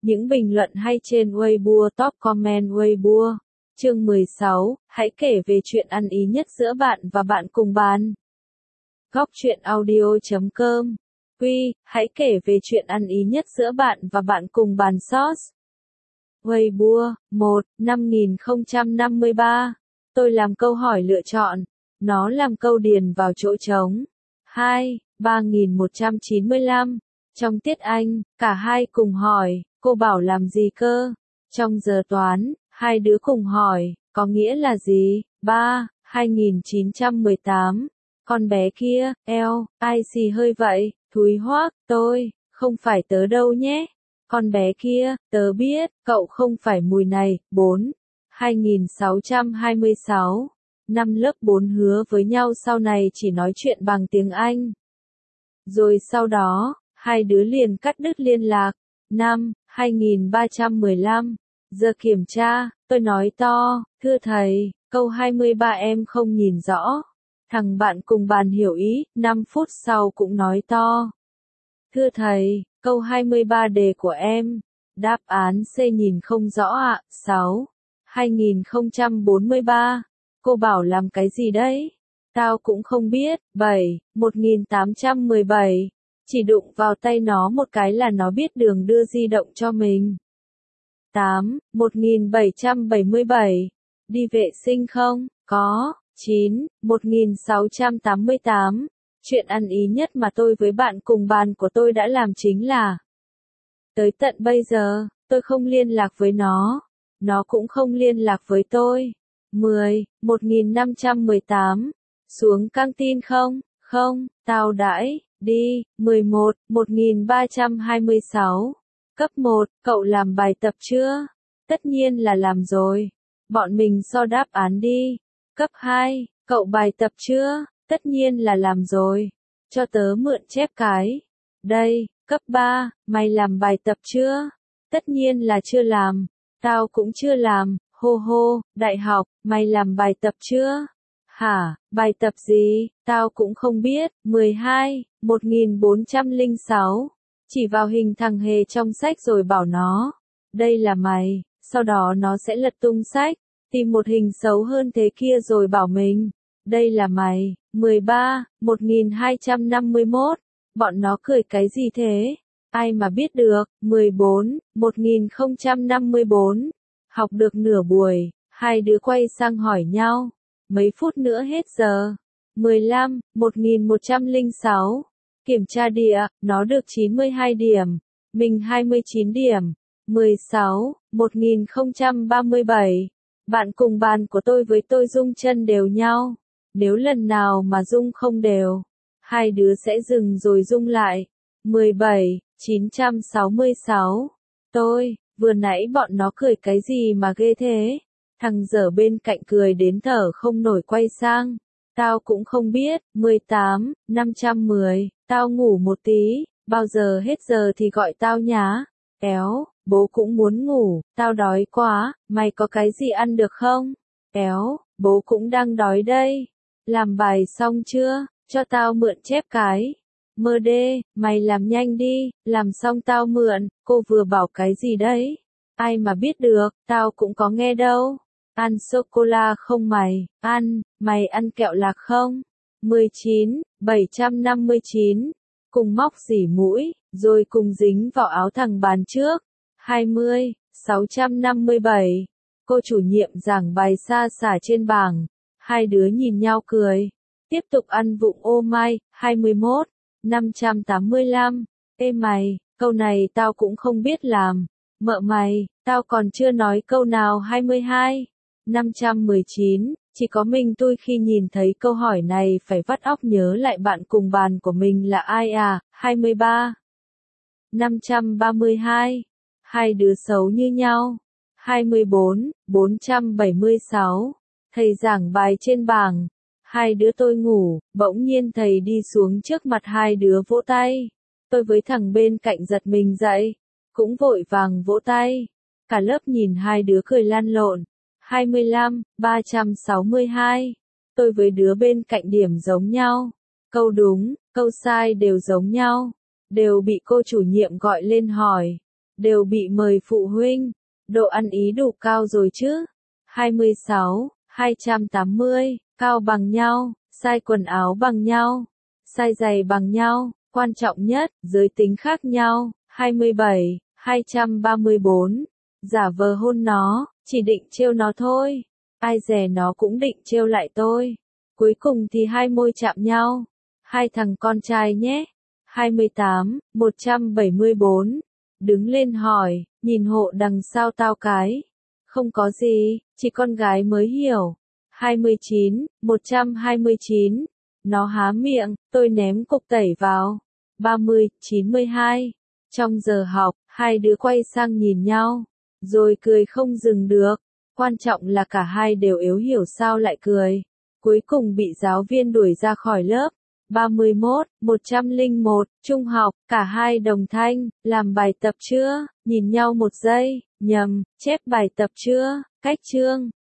Những bình luận hay trên Weibo, top comment Weibo. Chương 16, hãy kể về chuyện ăn ý nhất giữa bạn và bạn cùng bàn. Góc truyện audio.com. Hãy kể về chuyện ăn ý nhất giữa bạn và bạn cùng bàn source. Weibo, 5053. Tôi làm câu hỏi lựa chọn. Nó làm câu điền vào chỗ trống. 3195. Trong tiết Anh, cả hai cùng hỏi, cô bảo làm gì cơ? Trong giờ toán, hai đứa cùng hỏi, có nghĩa là gì? 2918. Con bé kia, ai xì hơi vậy? Thúi hoác, tôi, không phải tớ đâu nhé. Con bé kia, tớ biết, cậu không phải mùi này. 2626. Năm lớp 4 hứa với nhau sau này chỉ nói chuyện bằng tiếng Anh. Rồi sau đó, hai đứa liền cắt đứt liên lạc. 2315. Giờ kiểm tra, tôi nói to, thưa thầy, câu 23 em không nhìn rõ. Thằng bạn cùng bàn hiểu ý, 5 phút sau cũng nói to. Thưa thầy, câu 23 đề của em. Đáp án C nhìn không rõ ạ. 2043. Cô bảo làm cái gì đấy? Tao cũng không biết. 1817. Chỉ đụng vào tay nó một cái là nó biết đường đưa di động cho mình. 1777. Đi vệ sinh không? Có. 1688. Chuyện ăn ý nhất mà tôi với bạn cùng bàn của tôi đã làm chính là tới tận bây giờ, tôi không liên lạc với nó. Nó cũng không liên lạc với tôi. 1518. Xuống căng tin không? Không, tao đãi, đi. 1326. Cấp 1, cậu làm bài tập chưa? Tất nhiên là làm rồi. Bọn mình so đáp án đi. Cấp 2, cậu bài tập chưa? Tất nhiên là làm rồi. Cho tớ mượn chép cái. Đây. Cấp 3, mày làm bài tập chưa? Tất nhiên là chưa làm. Tao cũng chưa làm. Hô hô, đại học, mày làm bài tập chưa? Hả, bài tập gì? Tao cũng không biết. 1406. Chỉ vào hình thằng Hề trong sách rồi bảo nó. Đây là mày. Sau đó nó sẽ lật tung sách. Tìm một hình xấu hơn thế kia rồi bảo mình. Đây là mày. 1251. Bọn nó cười cái gì thế? Ai mà biết được. 1054. Học được nửa buổi, hai đứa quay sang hỏi nhau. Mấy phút nữa hết giờ. 1106. Kiểm tra địa, nó được 92 điểm. Mình 29 điểm. 1037. Bạn cùng bàn của tôi với tôi rung chân đều nhau. Nếu lần nào mà rung không đều, hai đứa sẽ dừng rồi rung lại. 966. Tôi, vừa nãy bọn nó cười cái gì mà ghê thế? Thằng dở bên cạnh cười đến thở không nổi quay sang. Tao cũng không biết. 510. Tao ngủ một tí, bao giờ hết giờ thì gọi tao nhá. Bố cũng muốn ngủ, tao đói quá, mày có cái gì ăn được không? Bố cũng đang đói đây. Làm bài xong chưa? Cho tao mượn chép cái. Mày làm nhanh đi, làm xong tao mượn. Cô vừa bảo cái gì đấy? Ai mà biết được, tao cũng có nghe đâu. Ăn sô-cô-la không mày? Mày ăn kẹo lạc không? 759. Cùng móc xỉ mũi, rồi cùng dính vào áo thằng bàn trước. 657. Cô chủ nhiệm giảng bài xa xả trên bảng. Hai đứa nhìn nhau cười. Tiếp tục ăn vụng ô mai. 585. Ê mày, câu này tao cũng không biết làm. Mợ mày, tao còn chưa nói câu nào. 22. 519. Chỉ có mình tôi khi nhìn thấy câu hỏi này phải vắt óc nhớ lại bạn cùng bàn của mình là ai à. 23. 532. Hai đứa xấu như nhau. 24. 476. Thầy giảng bài trên bảng. Hai đứa tôi ngủ, bỗng nhiên thầy đi xuống trước mặt hai đứa vỗ tay. Tôi với thằng bên cạnh giật mình dậy, cũng vội vàng vỗ tay. Cả lớp nhìn hai đứa cười lăn lộn. 25. 362. Tôi với đứa bên cạnh điểm giống nhau. Câu đúng, câu sai đều giống nhau. Đều bị cô chủ nhiệm gọi lên hỏi. đều bị mời phụ huynh. Độ ăn ý đủ cao rồi chứ. 26, 280, cao bằng nhau, size quần áo bằng nhau, size giày bằng nhau, quan trọng nhất, giới tính khác nhau. 27, 234, giả vờ hôn nó, chỉ định trêu nó thôi. Ai dè nó cũng định trêu lại tôi. Cuối cùng thì hai môi chạm nhau. Hai thằng con trai nhé. 28, 174, đứng lên hỏi, nhìn hộ đằng sau tao cái. Không có gì, chỉ con gái mới hiểu. 29, 129, nó há miệng, tôi ném cục tẩy vào. 30, 92, trong giờ học, hai đứa quay sang nhìn nhau, rồi cười không dừng được. Quan trọng là cả hai đều yếu hiểu sao lại cười. Cuối cùng bị giáo viên đuổi ra khỏi lớp. 31, 101, trung học, cả hai đồng thanh, làm bài tập chưa? Nhìn nhau một giây, nhầm, chép bài tập chưa? Cách chương.